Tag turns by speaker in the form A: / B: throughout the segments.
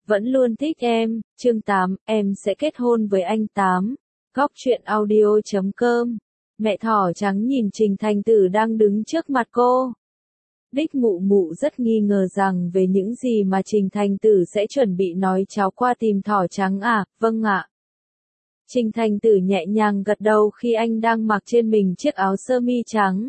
A: Vẫn luôn thích em, chương 8, em sẽ kết hôn với anh 8. Góc truyện audio.com. Mẹ thỏ trắng nhìn Trình Thành Tử đang đứng trước mặt cô. Đích mụ mụ rất nghi ngờ rằng về những gì mà Trình Thành Tử sẽ chuẩn bị nói cháu qua tìm thỏ trắng à, vâng ạ. Trình Thành Tử nhẹ nhàng gật đầu khi anh đang mặc trên mình chiếc áo sơ mi trắng.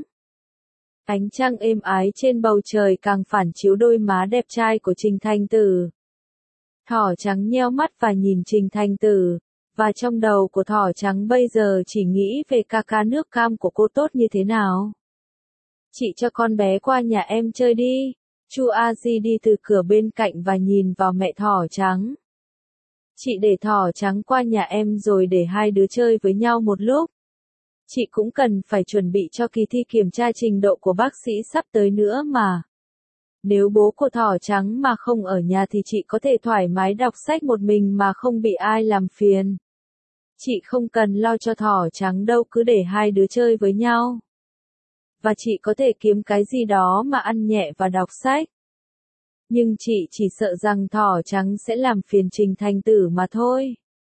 A: Ánh trăng êm ái trên bầu trời càng phản chiếu đôi má đẹp trai của Trình Thành Tử. Thỏ trắng nheo mắt và nhìn Trình Thành Tử, và trong đầu của thỏ trắng bây giờ chỉ nghĩ về ca ca nước cam của cô tốt như thế nào. Chị cho con bé qua nhà em chơi đi. Chu A Di đi từ cửa bên cạnh và nhìn vào mẹ thỏ trắng. Chị để thỏ trắng qua nhà em rồi để hai đứa chơi với nhau một lúc. Chị cũng cần phải chuẩn bị cho kỳ thi kiểm tra trình độ của bác sĩ sắp tới nữa mà. Nếu bố của thỏ trắng mà không ở nhà thì chị có thể thoải mái đọc sách một mình mà không bị ai làm phiền. Chị không cần lo cho thỏ trắng đâu, cứ để hai đứa chơi với nhau. Và chị có thể kiếm cái gì đó mà ăn nhẹ và đọc sách. Nhưng chị chỉ sợ rằng thỏ trắng sẽ làm phiền Trình Thành Tử mà thôi.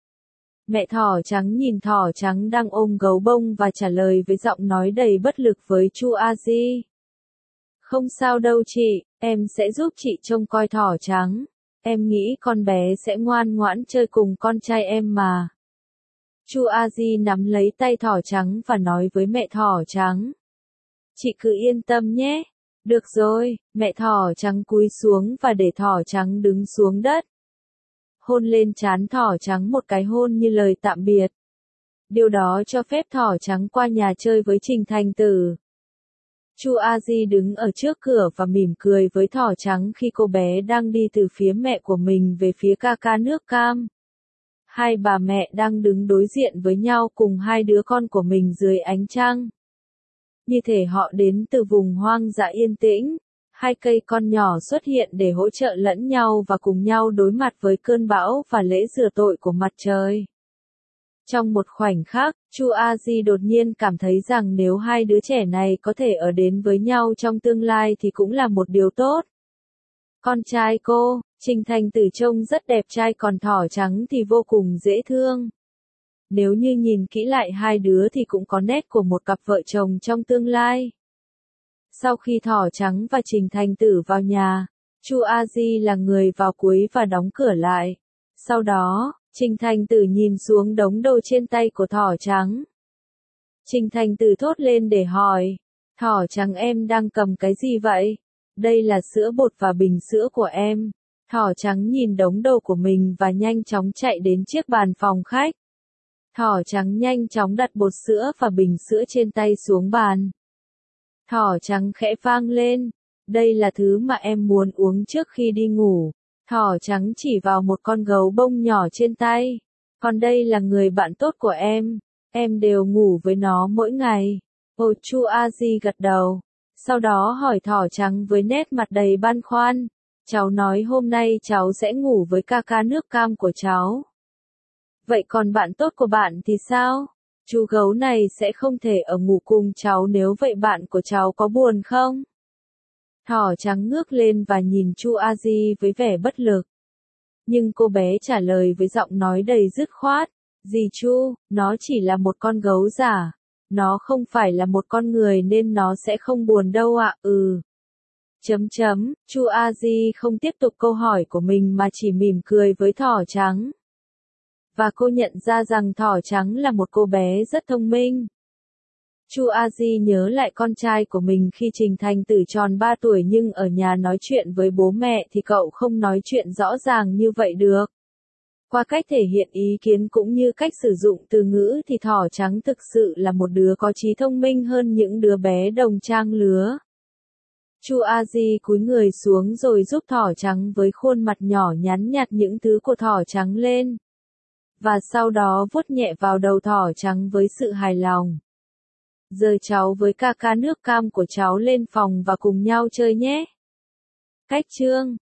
A: Mẹ thỏ trắng nhìn thỏ trắng đang ôm gấu bông và trả lời với giọng nói đầy bất lực với Chu A Di. Không sao đâu chị, em sẽ giúp chị trông coi thỏ trắng. Em nghĩ con bé sẽ ngoan ngoãn chơi cùng con trai em mà. Chu A Di nắm lấy tay thỏ trắng và nói với mẹ thỏ trắng. Chị cứ yên tâm nhé. Được rồi, mẹ thỏ trắng cúi xuống và để thỏ trắng đứng xuống đất. Hôn lên trán thỏ trắng một cái hôn như lời tạm biệt. Điều đó cho phép thỏ trắng qua nhà chơi với Trình Thành Tử. Chu A Di đứng ở trước cửa và mỉm cười với thỏ trắng khi cô bé đang đi từ phía mẹ của mình về phía ca ca nước cam. Hai bà mẹ đang đứng đối diện với nhau cùng hai đứa con của mình dưới ánh trăng. Như thể họ đến từ vùng hoang dã yên tĩnh. Hai cây con nhỏ xuất hiện để hỗ trợ lẫn nhau và cùng nhau đối mặt với cơn bão và lễ rửa tội của mặt trời. Trong một khoảnh khắc, Chu A Di đột nhiên cảm thấy rằng nếu hai đứa trẻ này có thể ở đến với nhau trong tương lai thì cũng là một điều tốt. Con trai cô, Trình Thành Tử trông rất đẹp trai, còn thỏ trắng thì vô cùng dễ thương. Nếu như nhìn kỹ lại hai đứa thì cũng có nét của một cặp vợ chồng trong tương lai. Sau khi thỏ trắng và Trình Thành Tử vào nhà, Chu A Di là người vào cuối và đóng cửa lại. Sau đó, Trình Thành Tử nhìn xuống đống đồ trên tay của thỏ trắng. Trình Thành Tử thốt lên để hỏi, thỏ trắng em đang cầm cái gì vậy? Đây là sữa bột và bình sữa của em. Thỏ trắng nhìn đống đồ của mình và nhanh chóng chạy đến chiếc bàn phòng khách. Thỏ trắng nhanh chóng đặt bột sữa và bình sữa trên tay xuống bàn. Thỏ trắng khẽ vang lên, đây là thứ mà em muốn uống trước khi đi ngủ. Thỏ trắng chỉ vào một con gấu bông nhỏ trên tay. Còn đây là người bạn tốt của em đều ngủ với nó mỗi ngày. Ồ, Chu A Di gật đầu. Sau đó hỏi thỏ trắng với nét mặt đầy băn khoăn. Cháu nói hôm nay cháu sẽ ngủ với ca ca nước cam của cháu. Vậy còn bạn tốt của bạn thì sao? Chú gấu này sẽ không thể ở ngủ cùng cháu, nếu vậy bạn của cháu có buồn không? Thỏ trắng ngước lên và nhìn Chu A Di với vẻ bất lực. Nhưng cô bé trả lời với giọng nói đầy dứt khoát. Dì Chu, nó chỉ là một con gấu giả. Nó không phải là một con người nên nó sẽ không buồn đâu ạ. Chu A Di không tiếp tục câu hỏi của mình mà chỉ mỉm cười với thỏ trắng. Và cô nhận ra rằng thỏ trắng là một cô bé rất thông minh. Chu A Di nhớ lại con trai của mình khi Trình Thành Tử tròn 3 tuổi nhưng ở nhà nói chuyện với bố mẹ thì cậu không nói chuyện rõ ràng như vậy được. Qua cách thể hiện ý kiến cũng như cách sử dụng từ ngữ thì thỏ trắng thực sự là một đứa có trí thông minh hơn những đứa bé đồng trang lứa. Chu A Di cúi người xuống rồi giúp thỏ trắng với khuôn mặt nhỏ nhắn nhặt những thứ của thỏ trắng lên. Và sau đó vuốt nhẹ vào đầu thỏ trắng với sự hài lòng. Giờ cháu với ca ca nước cam của cháu lên phòng và cùng nhau chơi nhé. Cách chương